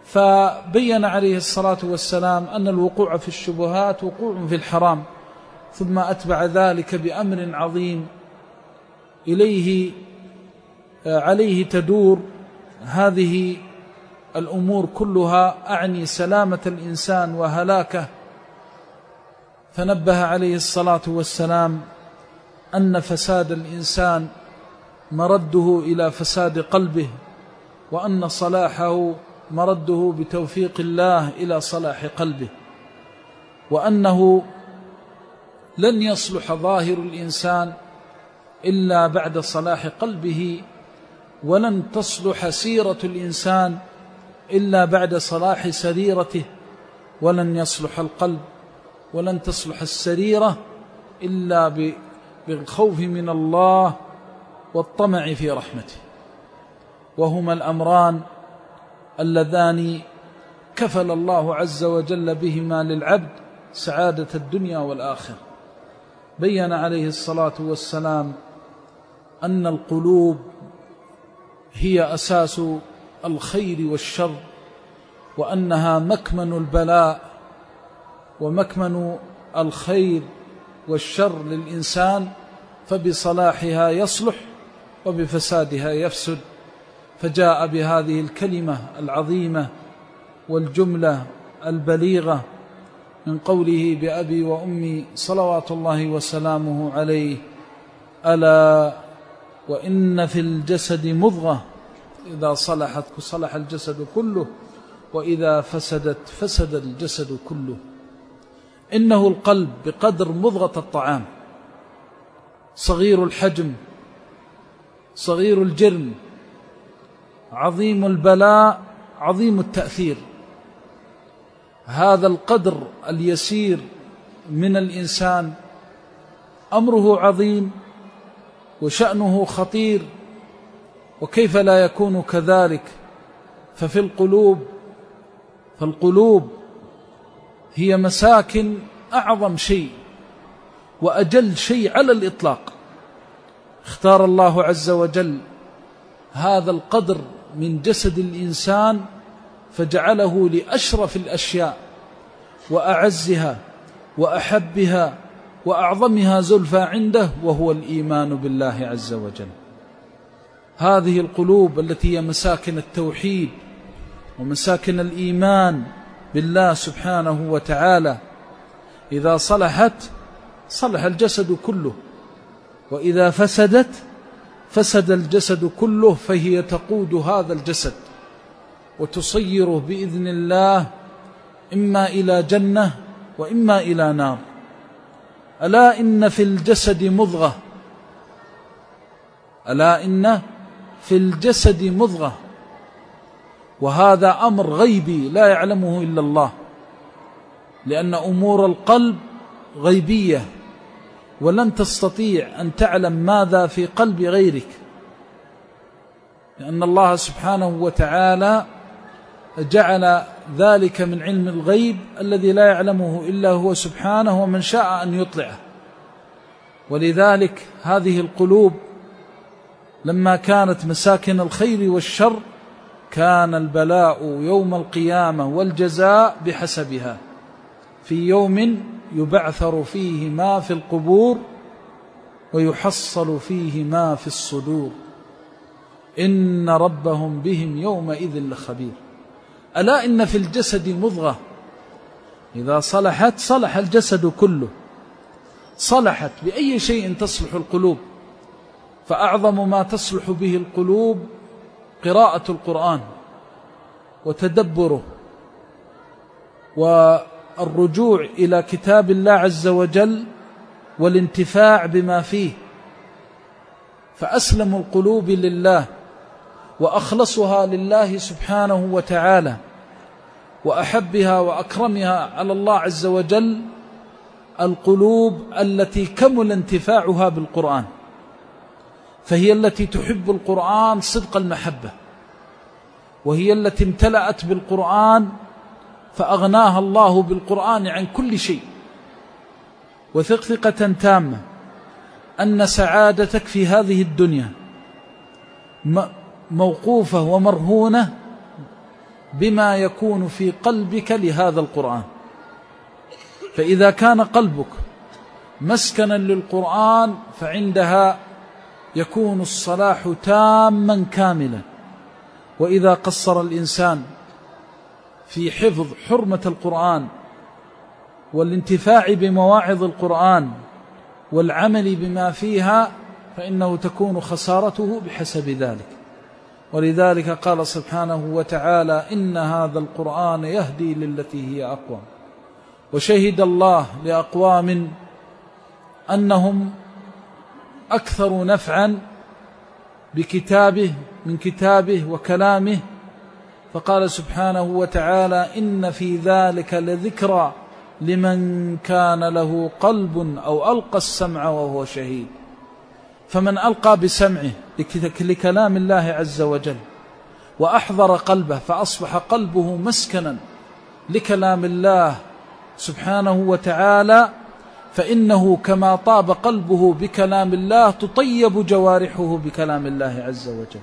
فبين عليه الصلاة والسلام أن الوقوع في الشبهات وقوع في الحرام، ثم أتبع ذلك بأمر عظيم عليه تدور هذه الأمور كلها، أعني سلامة الإنسان وهلاكه. فنبه عليه الصلاة والسلام أن فساد الإنسان مرده إلى فساد قلبه، وأن صلاحه مرده بتوفيق الله إلى صلاح قلبه، وأنه لن يصلح ظاهر الإنسان إلا بعد صلاح قلبه، ولن تصلح سيرة الإنسان إلا بعد صلاح سريرته، ولن يصلح القلب ولن تصلح السريرة إلا بالخوف من الله والطمع في رحمته، وهما الأمران اللذان كفل الله عز وجل بهما للعبد سعادة الدنيا والآخرة. بين عليه الصلاة والسلام أن القلوب هي أساس الخير والشر، وأنها مكمن البلاء ومكمن الخير والشر للإنسان، فبصلاحها يصلح وبفسادها يفسد. فجاء بهذه الكلمة العظيمة والجملة البليغة من قوله بأبي وأمي صلوات الله وسلامه عليه: ألا وإن في الجسد مضغة إذا صلحت صلح الجسد كله، وإذا فسدت فسد الجسد كله. إنه القلب بقدر مضغة الطعام، صغير الحجم صغير الجرم، عظيم البلاء عظيم التأثير. هذا القدر اليسير من الإنسان أمره عظيم وشأنه خطير، وكيف لا يكون كذلك؟ فالقلوب هي مساكن أعظم شيء وأجل شيء على الإطلاق. اختار الله عز وجل هذا القدر من جسد الإنسان فجعله لأشرف الأشياء وأعزها وأحبها وأعظمها زلفى عنده، وهو الإيمان بالله عز وجل. هذه القلوب التي هي مساكن التوحيد ومساكن الإيمان بالله سبحانه وتعالى، إذا صلحت صلح الجسد كله، وإذا فسدت فسد الجسد كله، فهي تقود هذا الجسد وتصيره بإذن الله إما إلى جنة وإما إلى نار. ألا إن في الجسد مضغة، ألا إن في الجسد مضغة، وهذا أمر غيبي لا يعلمه إلا الله، لأن أمور القلب غيبية، ولن تستطيع أن تعلم ماذا في قلب غيرك، لأن الله سبحانه وتعالى جعل ذلك من علم الغيب الذي لا يعلمه إلا هو سبحانه، ومن شاء أن يطلعه. ولذلك هذه القلوب لما كانت مساكن الخير والشر كان البلاء يوم القيامة والجزاء بحسبها، في يوم يبعثر فيه ما في القبور ويحصل فيه ما في الصدور، إن ربهم بهم يومئذ لخبير. ألا إن في الجسد مضغة إذا صلحت صلح الجسد كله. صلحت بأي شيء تصلح القلوب؟ فأعظم ما تصلح به القلوب قراءة القرآن وتدبره والرجوع إلى كتاب الله عز وجل والانتفاع بما فيه. فأسلم القلوب لله وأخلصها لله سبحانه وتعالى وأحبها وأكرمها على الله عز وجل القلوب التي كمل انتفاعها بالقرآن، فهي التي تحب القرآن صدق المحبة، وهي التي امتلأت بالقرآن فأغناها الله بالقرآن عن كل شيء. وثق ثقة تامة أن سعادتك في هذه الدنيا موقوفة ومرهونة بما يكون في قلبك لهذا القرآن. فإذا كان قلبك مسكنا للقرآن فعندها يكون الصلاح تاما كاملا. وإذا قصر الإنسان في حفظ حرمة القرآن والانتفاع بمواعظ القرآن والعمل بما فيها فإنه تكون خسارته بحسب ذلك. ولذلك قال سبحانه وتعالى: إن هذا القرآن يهدي للتي هي أقوم. وشهد الله لأقوام أنهم أكثر نفعا بكتابه من كتابه وكلامه، فقال سبحانه وتعالى: إن في ذلك لذكرى لمن كان له قلب أو ألقى السمع وهو شهيد. فمن ألقى بسمعه لكلام الله عز وجل وأحضر قلبه فأصبح قلبه مسكنا لكلام الله سبحانه وتعالى، فإنه كما طاب قلبه بكلام الله تطيب جوارحه بكلام الله عز وجل.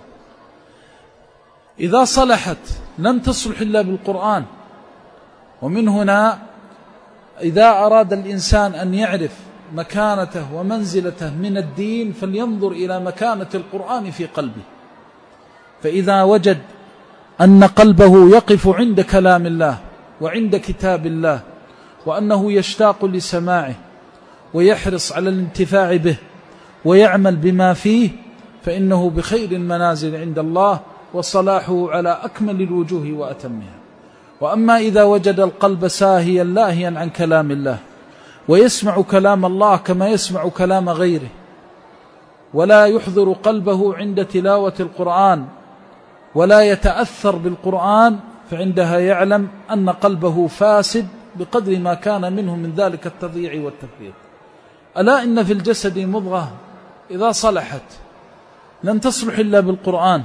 إذا صلحت لم تصلح إلا بالقرآن. ومن هنا إذا أراد الإنسان أن يعرف مكانته ومنزلته من الدين فلينظر إلى مكانة القرآن في قلبه. فإذا وجد أن قلبه يقف عند كلام الله وعند كتاب الله وأنه يشتاق لسماعه ويحرص على الانتفاع به ويعمل بما فيه فإنه بخير المنازل عند الله وصلاحه على أكمل الوجوه وأتمها. وأما إذا وجد القلب ساهيا لاهيا عن كلام الله ويسمع كلام الله كما يسمع كلام غيره ولا يحضر قلبه عند تلاوة القرآن ولا يتأثر بالقرآن، فعندها يعلم أن قلبه فاسد بقدر ما كان منه من ذلك التضييع والتفريط. ألا إن في الجسد مضغة إذا صلحت لن تصلح إلا بالقرآن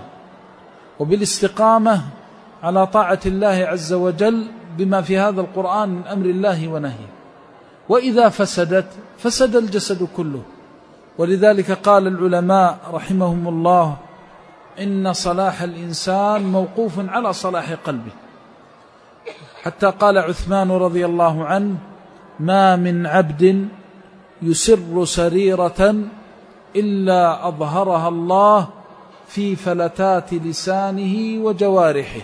وبالاستقامة على طاعة الله عز وجل بما في هذا القرآن من أمر الله ونهيه. وإذا فسدت فسد الجسد كله. ولذلك قال العلماء رحمهم الله: إن صلاح الإنسان موقوف على صلاح قلبه. حتى قال عثمان رضي الله عنه: ما من عبد يسر سريرة إلا أظهرها الله في فلتات لسانه وجوارحه.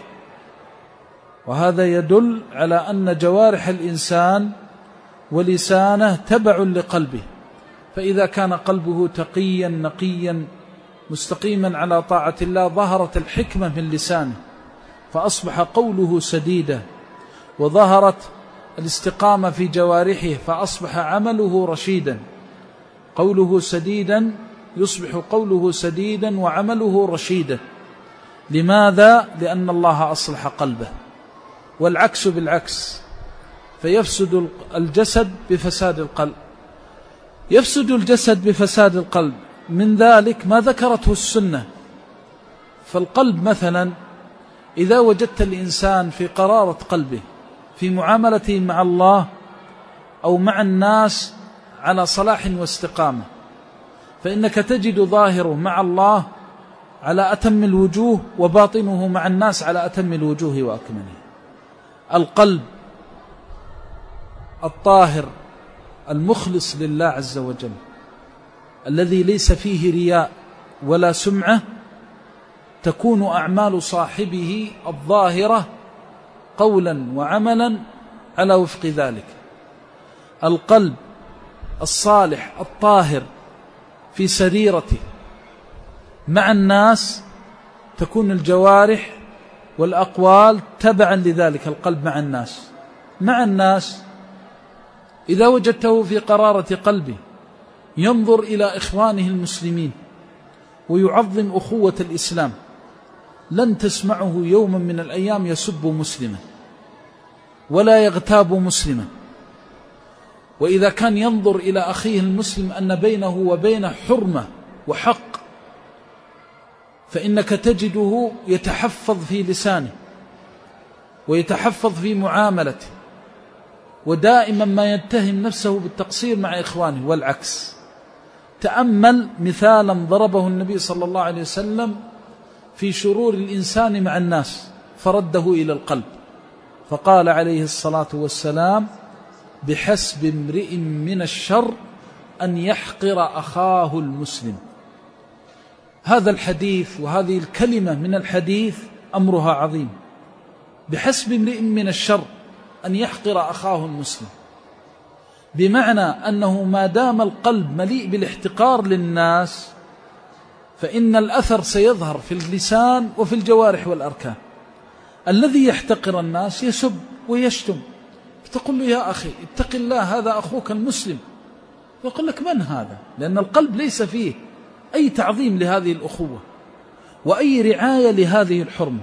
وهذا يدل على أن جوارح الإنسان ولسانه تبع لقلبه. فإذا كان قلبه تقيا نقيا مستقيما على طاعة الله ظهرت الحكمة من لسانه فأصبح قوله سديدا، وظهرت الاستقامة في جوارحه فأصبح عمله رشيدا. قوله سديدا يصبح قوله سديدا وعمله رشيدا. لماذا؟ لأن الله أصلح قلبه. والعكس بالعكس، فيفسد الجسد بفساد القلب. يفسد الجسد بفساد القلب، من ذلك ما ذكرته السنة. فالقلب مثلا إذا وجدت الإنسان في قرارة قلبه في معاملته مع الله أو مع الناس على صلاح واستقامة، فإنك تجد ظاهره مع الله على أتم الوجوه وباطنه مع الناس على أتم الوجوه وأكمله. القلب الطاهر المخلص لله عز وجل الذي ليس فيه رياء ولا سمعة تكون أعمال صاحبه الظاهرة قولا وعملا على وفق ذلك. القلب الصالح الطاهر في سريرته مع الناس تكون الجوارح والأقوال تبعا لذلك القلب مع الناس إذا وجدته في قرارة قلبه ينظر إلى إخوانه المسلمين ويعظم أخوة الإسلام، لن تسمعه يوما من الأيام يسب مسلما ولا يغتاب مسلما. وإذا كان ينظر إلى أخيه المسلم أن بينه وبينه حرمة وحق فإنك تجده يتحفظ في لسانه ويتحفظ في معاملته، ودائما ما يتهم نفسه بالتقصير مع إخوانه والعكس. تأمل مثالا ضربه النبي صلى الله عليه وسلم في شرور الإنسان مع الناس، فرده إلى القلب، فقال عليه الصلاة والسلام: بحسب امرئ من الشر أن يحقر أخاه المسلم. هذا الحديث وهذه الكلمة من الحديث أمرها عظيم. بحسب امرئ من الشر أن يحقر أخاه المسلم، بمعنى أنه ما دام القلب مليء بالاحتقار للناس فإن الأثر سيظهر في اللسان وفي الجوارح والأركان. الذي يحتقر الناس يسب ويشتم، فتقول له: يا أخي اتق الله، هذا أخوك المسلم. يقول لك: من هذا؟ لأن القلب ليس فيه أي تعظيم لهذه الأخوة وأي رعاية لهذه الحرمة.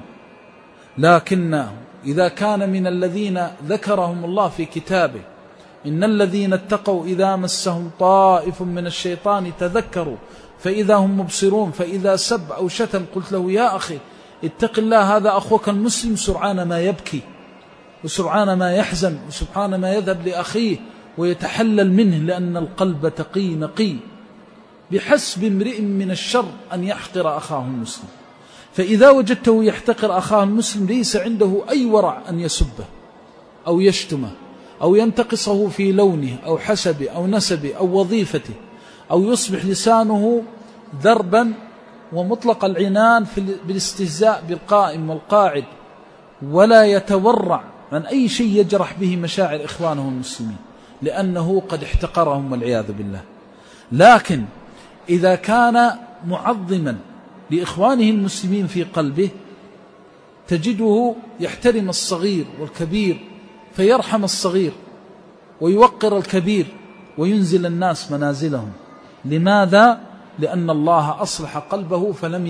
لكن إذا كان من الذين ذكرهم الله في كتابه: إن الذين اتقوا إذا مسهم طائف من الشيطان تذكروا فإذا هم مبصرون، فإذا سب أو شتم قلت له: يا أخي اتق الله، هذا أخوك المسلم، سرعان ما يبكي وسرعان ما يحزن وسبحان ما يذهب لأخيه ويتحلل منه، لأن القلب تقي نقي. بحسب امرئ من الشر أن يحقر أخاه المسلم. فإذا وجدته يحتقر أخاه المسلم ليس عنده أي ورع أن يسبه أو يشتمه أو ينتقصه في لونه أو حسبه أو نسبه أو وظيفته، أو يصبح لسانه ذربا ومطلق العنان بالاستهزاء بالقائم والقاعد، ولا يتورع عن أي شيء يجرح به مشاعر إخوانه المسلمين، لأنه قد احتقرهم والعياذ بالله. لكن إذا كان معظما لإخوانه المسلمين في قلبه تجده يحترم الصغير والكبير، فيرحم الصغير ويوقر الكبير وينزل الناس منازلهم. لماذا؟ لأن الله أصلح قلبه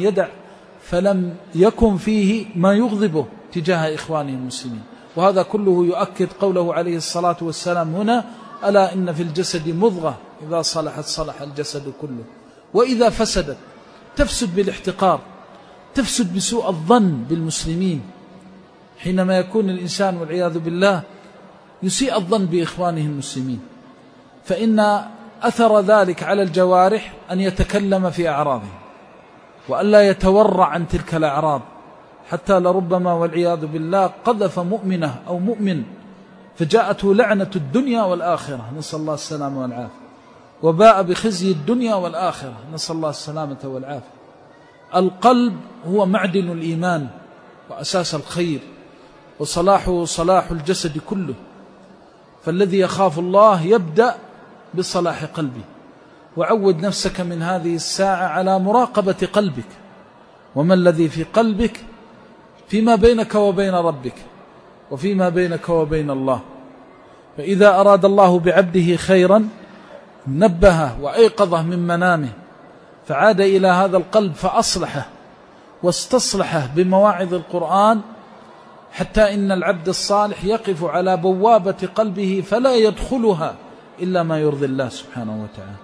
فلم يكن فيه ما يغضبه تجاه إخوانه المسلمين. وهذا كله يؤكد قوله عليه الصلاة والسلام هنا: ألا إن في الجسد مضغة إذا صلحت صلح الجسد كله، وإذا فسدت تفسد بالاحتقار، تفسد بسوء الظن بالمسلمين. حينما يكون الإنسان والعياذ بالله يسيء الظن بإخوانه المسلمين، فإن أثر ذلك على الجوارح أن يتكلم في أعراضهم وألا يتورع عن تلك الأعراض، حتى لربما والعياذ بالله قذف مؤمنة أو مؤمن فجاءته لعنة الدنيا والآخرة، نسأل الله السلامة والعافية، وباء بخزي الدنيا والآخرة، نسأل الله السلامة والعافية. القلب هو معدن الإيمان وأساس الخير، وصلاحه صلاح الجسد كله. فالذي يخاف الله يبدأ بصلاح قلبه. وعود نفسك من هذه الساعة على مراقبة قلبك، وما الذي في قلبك فيما بينك وبين ربك وفيما بينك وبين الله. فإذا أراد الله بعبده خيرا نبهه وأيقظه من منامه، فعاد إلى هذا القلب فأصلحه واستصلحه بمواعظ القرآن، حتى إن العبد الصالح يقف على بوابة قلبه فلا يدخلها إلا ما يرضي الله سبحانه وتعالى.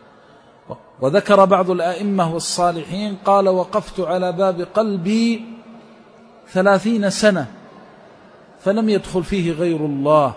وذكر بعض الآئمة والصالحين قال: وقفت على باب قلبي 30 سنة فلم يدخل فيه غير الله.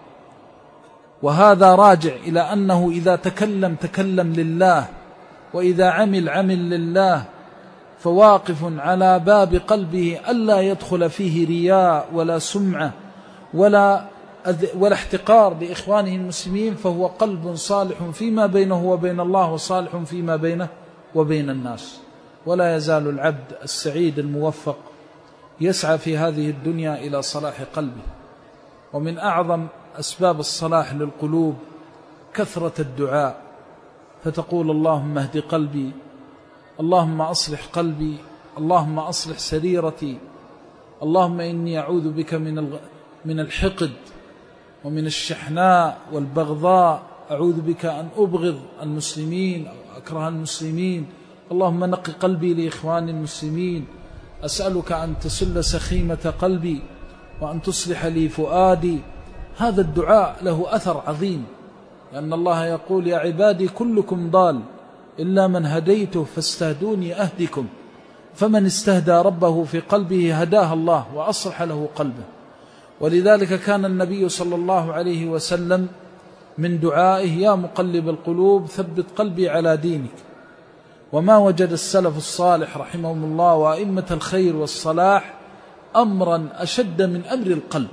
وهذا راجع إلى أنه إذا تكلم لله، وإذا عمل لله، فواقف على باب قلبه ألا يدخل فيه رياء ولا سمعة ولا احتقار لإخوانه المسلمين، فهو قلب صالح فيما بينه وبين الله وصالح فيما بينه وبين الناس. ولا يزال العبد السعيد الموفق يسعى في هذه الدنيا إلى صلاح قلبه. ومن أعظم أسباب الصلاح للقلوب كثرة الدعاء، فتقول: اللهم اهد قلبي، اللهم أصلح قلبي، اللهم أصلح سريرتي، اللهم إني أعوذ بك من الحقد ومن الشحناء والبغضاء، أعوذ بك أن أبغض المسلمين أو أكره المسلمين، اللهم نق قلبي لإخواني المسلمين، أسألك أن تسل سخيمة قلبي وأن تصلح لي فؤادي. هذا الدعاء له أثر عظيم، لأن الله يقول: يا عبادي كلكم ضال إلا من هديته فاستهدوني أهدكم. فمن استهدى ربه في قلبه هداه الله وأصلح له قلبه. ولذلك كان النبي صلى الله عليه وسلم من دعائه: يا مقلب القلوب ثبت قلبي على دينك. وما وجد السلف الصالح رحمهم الله وأئمة الخير والصلاح أمرا أشد من أمر القلب.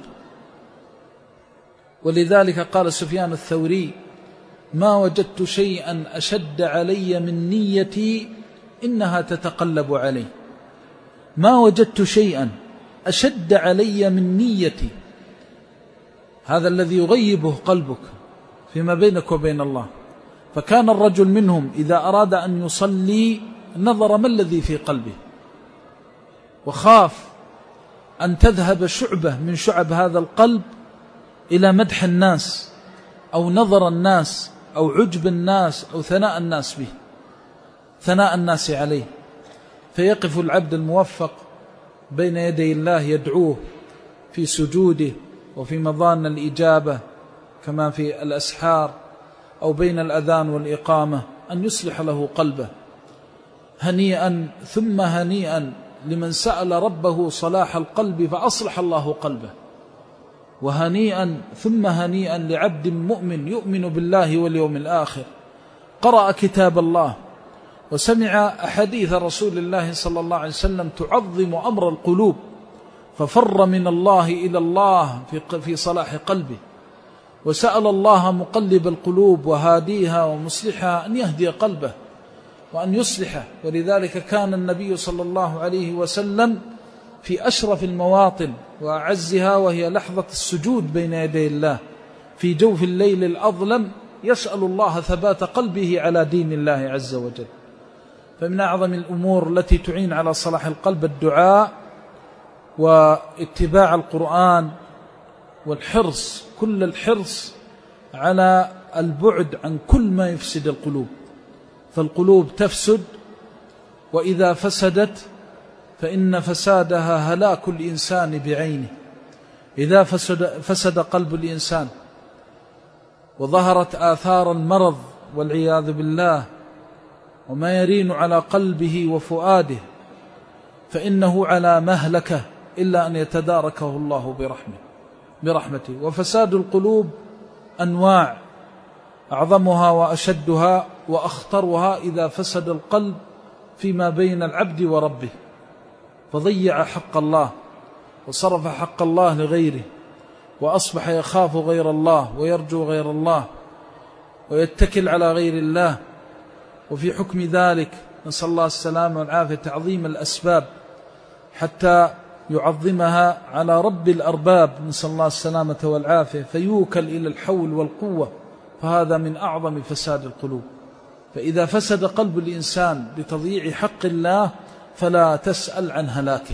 ولذلك قال سفيان الثوري: ما وجدت شيئا أشد علي من نيتي إنها تتقلب علي. ما وجدت شيئا أشد علي من نيتي، هذا الذي يغيبه قلبك فيما بينك وبين الله. فكان الرجل منهم إذا أراد أن يصلي نظر ما الذي في قلبه، وخاف أن تذهب شعبة من شعب هذا القلب إلى مدح الناس أو نظر الناس أو عجب الناس أو ثناء الناس به، ثناء الناس عليه. فيقف العبد الموفق بين يدي الله يدعوه في سجوده وفي مظان الإجابة كما في الأسحار أو بين الأذان والإقامة، أن يصلح له قلبه. هنيئا ثم هنيئا لمن سأل ربه صلاح القلب فأصلح الله قلبه، وهنيئا ثم هنيئا لعبد مؤمن يؤمن بالله واليوم الآخر، قرأ كتاب الله وسمع أحاديث رسول الله صلى الله عليه وسلم تعظم أمر القلوب، ففر من الله إلى الله في صلاح قلبه، وسأل الله مقلب القلوب وهاديها ومصلحها أن يهدي قلبه وأن يصلحه. ولذلك كان النبي صلى الله عليه وسلم في أشرف المواطن وأعزها، وهي لحظة السجود بين يدي الله في جوف الليل الأظلم، يسأل الله ثبات قلبه على دين الله عز وجل. فمن أعظم الأمور التي تعين على صلاح القلب الدعاء واتباع القرآن والحرص، كل الحرص على البعد عن كل ما يفسد القلوب. فالقلوب تفسد، وإذا فسدت فإن فسادها هلاك الإنسان بعينه. إذا فسد قلب الإنسان وظهرت آثار المرض والعياذ بالله وما يرين على قلبه وفؤاده، فإنه على مهلكة إلا أن يتداركه الله برحمته. وفساد القلوب أنواع، أعظمها وأشدها وأخطرها إذا فسد القلب فيما بين العبد وربه، فضيع حق الله وصرف حق الله لغيره، وأصبح يخاف غير الله ويرجو غير الله ويتكل على غير الله. وفي حكم ذلك نسأل الله السلامة والعافية تعظيم الأسباب حتى يعظمها على رب الأرباب، نسأل الله السلامة والعافية، فيوكل إلى الحول والقوة، فهذا من أعظم فساد القلوب. فإذا فسد قلب الإنسان بتضييع حق الله فلا تسأل عن هلاكه.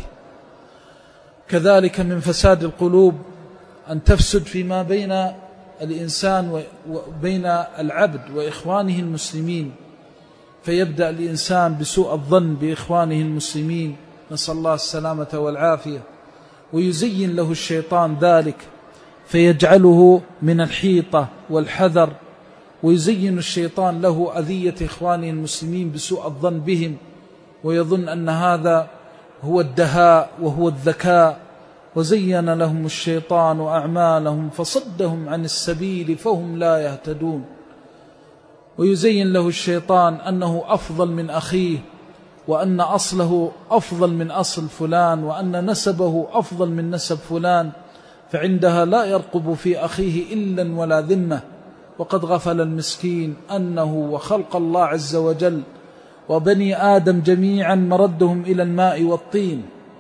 كذلك من فساد القلوب أن تفسد فيما بين الإنسان وبين العبد وإخوانه المسلمين، فيبدأ الإنسان بسوء الظن بإخوانه المسلمين، نسأل الله السلامة والعافية، ويزين له الشيطان ذلك فيجعله من الحيطة والحذر، ويزين الشيطان له أذية إخوانه المسلمين بسوء الظن بهم، ويظن أن هذا هو الدهاء وهو الذكاء، وزين لهم الشيطان أعمالهم فصدهم عن السبيل فهم لا يهتدون. ويزين له الشيطان أنه أفضل من أخيه، وأن أصله أفضل من أصل فلان، وأن نسبه أفضل من نسب فلان، فعندها لا يرقب في أخيه إلا ولا ذمة. وقد غفل المسكين أنه وخلق الله عز وجل وبني آدم جميعا مردهم إلى الماء والطين،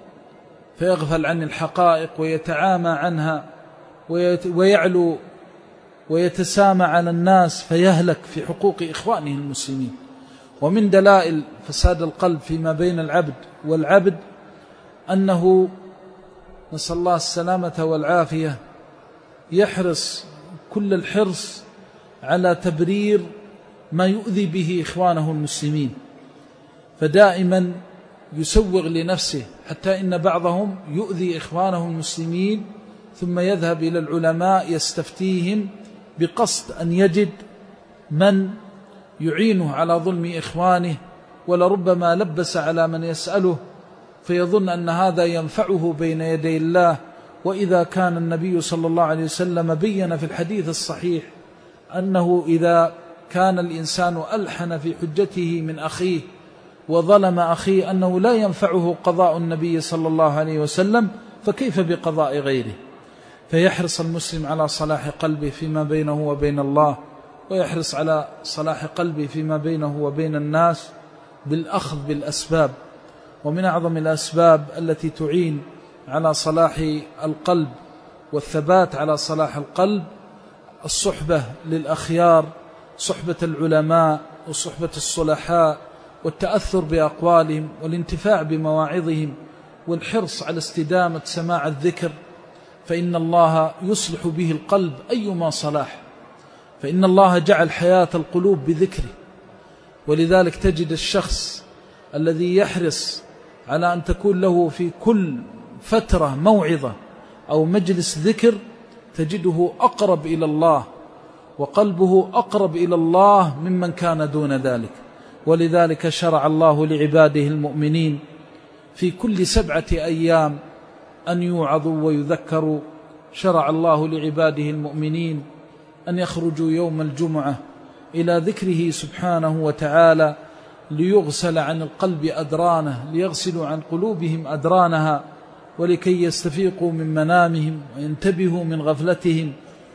فيغفل عن الحقائق ويتعامى عنها ويعلو ويتسامى على الناس، فيهلك في حقوق إخوانه المسلمين. ومن دلائل فساد القلب فيما بين العبد والعبد أنه نسأل الله السلامة والعافية يحرص كل الحرص على تبرير ما يؤذي به إخوانه المسلمين، فدائما يسوغ لنفسه، حتى إن بعضهم يؤذي إخوانه المسلمين ثم يذهب إلى العلماء يستفتيهم بقصد أن يجد من يعينه على ظلم إخوانه، ولربما لبس على من يسأله فيظن أن هذا ينفعه بين يدي الله. وإذا كان النبي صلى الله عليه وسلم بين في الحديث الصحيح أنه إذا كان الإنسان ألحن في حجته من أخيه وظلم أخيه أنه لا ينفعه قضاء النبي صلى الله عليه وسلم، فكيف بقضاء غيره؟ فيحرص المسلم على صلاح قلبه فيما بينه وبين الله، ويحرص على صلاح قلبه فيما بينه وبين الناس بالأخذ بالأسباب. ومن أعظم الأسباب التي تعين على صلاح القلب والثبات على صلاح القلب الصحبة للأخيار، صحبة العلماء وصحبة الصلحاء، والتأثر بأقوالهم والانتفاع بمواعظهم، والحرص على استدامة سماع الذكر، فإن الله يصلح به القلب أيما صلاح، فإن الله جعل حياة القلوب بذكره. ولذلك تجد الشخص الذي يحرص على أن تكون له في كل فترة موعظة أو مجلس ذكر تجده أقرب إلى الله، وقلبه أقرب إلى الله ممن كان دون ذلك. ولذلك شرع الله لعباده المؤمنين في كل 7 أيام أن يوعظوا ويذكروا. شرع الله لعباده المؤمنين أن يخرجوا يوم الجمعة إلى ذكره سبحانه وتعالى ليغسل عن القلب أدرانه، ليغسلوا عن قلوبهم أدرانها، ولكي يستفيقوا من منامهم وينتبهوا من غفلتهم،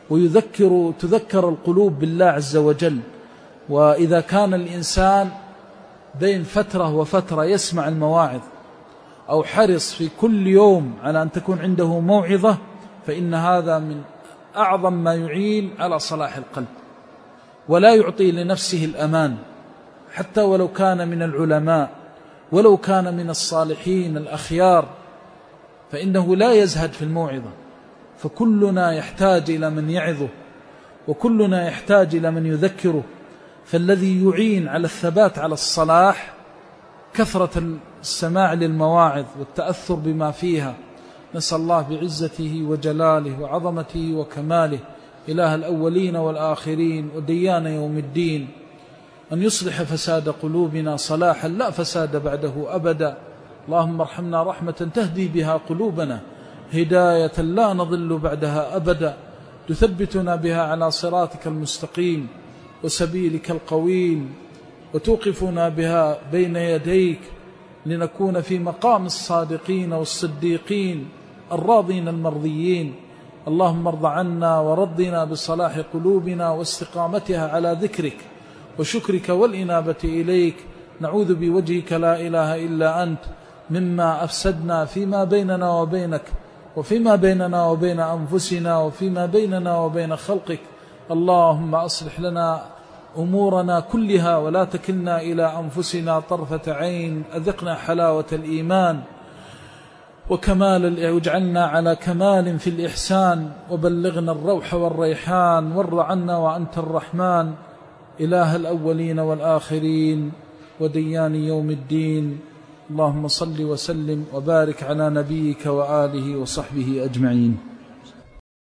تذكر القلوب بالله عز وجل. وإذا كان الإنسان بين فترة وفترة يسمع المواعظ أو حرص في كل يوم على أن تكون عنده موعظة، فإن هذا من أعظم ما يعين على صلاح القلب، ولا يعطي لنفسه الأمان حتى ولو كان من العلماء ولو كان من الصالحين الأخيار، فإنه لا يزهد في الموعظة. فكلنا يحتاج إلى من يعظه، وكلنا يحتاج إلى من يذكره. فالذي يعين على الثبات على الصلاح كثرة السماع للمواعظ والتأثر بما فيها. نسأل الله بعزته وجلاله وعظمته وكماله إله الأولين والآخرين وديان يوم الدين أن يصلح فساد قلوبنا صلاحا لا فساد بعده أبدا. اللهم ارحمنا رحمة تهدي بها قلوبنا، هداية لا نضل بعدها أبدا، تثبتنا بها على صراطك المستقيم وسبيلك القويم، وتوقفنا بها بين يديك لنكون في مقام الصادقين والصديقين الراضين المرضيين. اللهم ارض عنا ورضنا بصلاح قلوبنا واستقامتها على ذكرك وشكرك والإنابة إليك. نعوذ بوجهك لا إله إلا أنت مما أفسدنا فيما بيننا وبينك، وفيما بيننا وبين أنفسنا، وفيما بيننا وبين خلقك. اللهم أصلح لنا أمورنا كلها ولا تكلنا إلى أنفسنا طرفة عين. أذقنا حلاوة الإيمان وكمال، واجعلنا على كمال في الإحسان، وبلغنا الروح والريحان، وارض عنا وأنت الرحمن إله الأولين والآخرين وديان يوم الدين. اللهم صل وسلم وبارك على نبيك وآله وصحبه أجمعين.